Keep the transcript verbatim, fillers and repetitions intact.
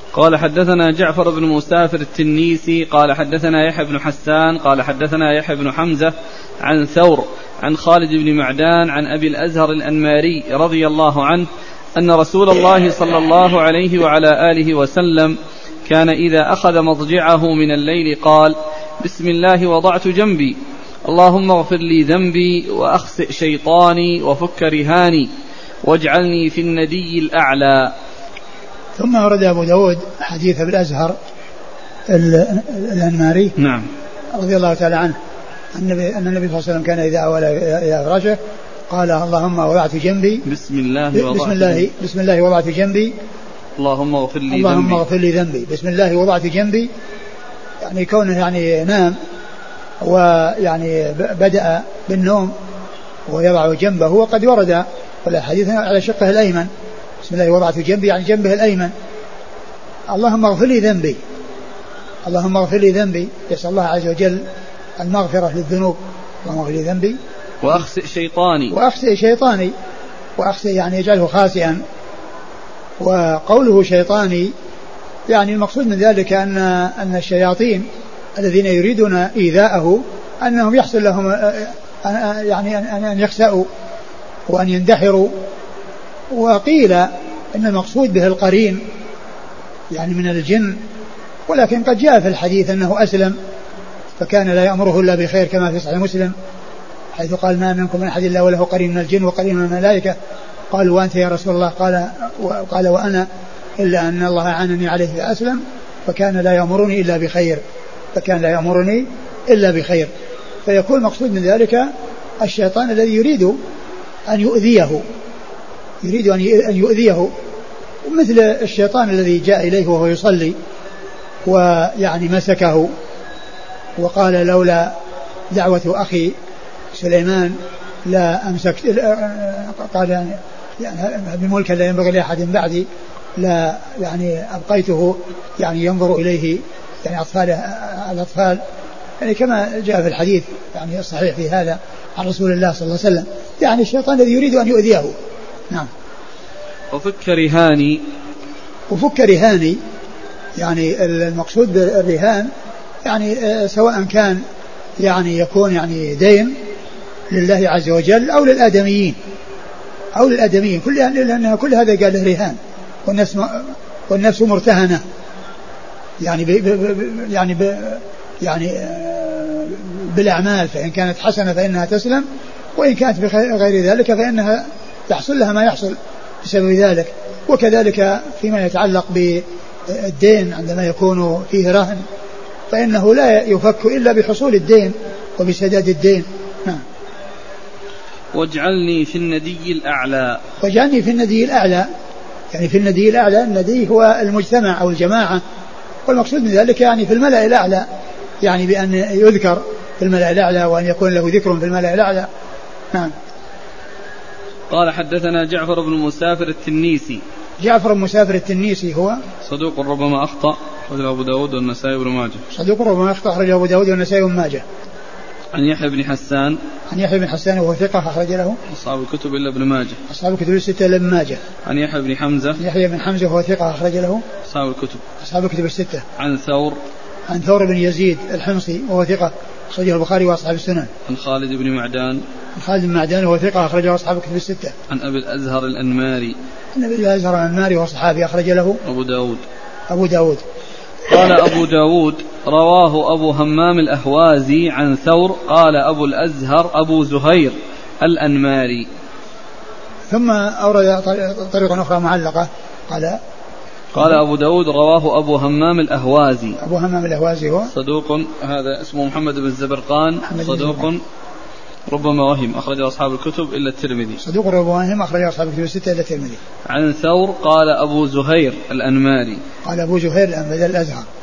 قال حدثنا جعفر بن مسافر التنيسي قال حدثنا يحيى بن حسان قال حدثنا يحيى بن حمزة عن ثور عن خالد بن معدان عن أبي الأزهر الأنماري رضي الله عنه أن رسول الله صلى الله عليه وعلى آله وسلم كان إذا أخذ مضجعه من الليل قال: بسم الله وضعت جنبي، اللهم اغفر لي ذنبي وأخسئ شيطاني وفك رهاني واجعلني في الندي الأعلى. ثم ورد أبو داود حديث أبي الأزهر الأنماري نعم رضي الله تعالى عنه أن النبي صلى الله عليه وسلم كان إذا أول إلى فراشه قال: اللهم وضعت جنبي بسم الله وضعت بسم الله بسم الله وضعت جنبي اللهم اغفر لي اللهم ذنبي اغفر لي ذنبي بسم الله وضعت جنبي، يعني كونه يعني نام ويعني بدأ بالنوم ويضع جنبه، وقد ورد والحديث على شقه الأيمن. بسم الله وضعت جنبي يعني جنبه الأيمن. اللهم اغفر لي ذنبي اللهم اغفر لي ذنبي يسأل الله عز وجل المغفرة للذنوب. اللهم اغفر لي ذنبي وأخسئ شيطاني وأخسئ شيطاني وأخسئ يعني يجعله خاسئا. وقوله شيطاني يعني المقصود من ذلك أن أن الشياطين الذين يريدون إيذاءه أنهم يحصل لهم يعني أن يخسئوا وأن يندحروا. وقيل أن المقصود به القرين يعني من الجن، ولكن قد جاء في الحديث أنه أسلم فكان لا يأمره إلا بخير كما في صحيح مسلم حيث قال: ما منكم من أحد إلا وله قرين من الجن وقرين من الملائكة. قالوا: وأنت يا رسول الله؟ قال قال وأنا، إلا أن الله أعانني عليه فأسلم فكان لا يأمرني إلا بخير فكان لا يأمرني إلا بخير. فيكون مقصود من ذلك الشيطان الذي يريد أن يؤذيه يريد أن يؤذيه مثل الشيطان الذي جاء إليه وهو يصلي ويعني مسكه وقال: لولا دعوة أخي سليمان لا أمسك، قال يعني بملك لا ينبغي لأحد بعدي لا يعني أبقيته يعني ينظر إليه يعني أطفال الأطفال، يعني كما جاء في الحديث يعني الصحيح في هذا عن رسول الله صلى الله عليه وسلم، يعني الشيطان الذي يريد أن يؤذيه. نعم. وفك رهاني وفك رهاني يعني المقصود بالرهان يعني سواء كان يعني يكون يعني دين لله عز وجل أو للآدميين أو للآدميين كل لأن كل هذا قال له رهان، والنفس والنفس مرتهنة يعني ب يعني ب يعني بالأعمال، فإن كانت حسنة فإنها تسلم، وإن كانت بغير ذلك فإنها يحصل لها ما يحصل بسبب ذلك. وكذلك فيما يتعلق بالدين عندما يكون فيه رهن فإنه لا يفك إلا بحصول الدين وبسداد الدين. نعم. واجعلني في الندي الأعلى واجعلني في الندي الأعلى يعني في الندي الأعلى، الندي هو المجتمع أو الجماعة، والمقصود من ذلك يعني في الملأ الأعلى، يعني بأن يذكر في الملأ الأعلى وأن يكون له ذكر في الملأ الأعلى. نعم. قال حدثنا جعفر بن مسافر التنيسي. جعفر بن مسافر التنيسي هو صدوق ربما أخطأ، أخرجه أبو داود والنسائي وابن ماجه. صدوق ربما أخطأ، أخرجه أبو داود والنسائي وابن ماجه. عن يحيى بن حسان. عن يحيى بن حسان وهو ثقة أخرج له أصحاب الكتب إلا ابن ماجه. أصحاب الكتب الستة إلا ابن ماجه. عن يحيى بن حمزة. يحيى بن حمزة وهو ثقة أخرج له أصحاب الكتب. أصحاب الكتب الستة. عن ثور. عن ثور بن يزيد الحمصي وهو ثقة أخرجه البخاري وأصحاب السنن. عن خالد بن معدان. عن خالد بن معدان وهو ثقة أخرجه أصحاب الكتب الستة. عن أبي الأزهر الأنماري. عن أبي الأزهر الأنماري وهو صحابي أخرج له أبو داود. أبو داود. قال أبو داود رواه أبو همام الأهوازي عن ثور قال أبو الأزهر أبو زهير الأنماري. ثم أورد طريقة أخرى معلقة قال قال أبو داود رواه أبو همام الأهوازي. أبو همام الأهوازي هو صدوق، هذا اسمه محمد بن الزبرقان، صدوق ربما وهم، أخرج أصحاب الكتب إلا الترمذي. صدوق ربما وهم، أخرج أصحاب الكتب الستة إلا الترمذي. عن ثور قال أبو زهير الأنماري. قال أبو زهير بدل الأزهر.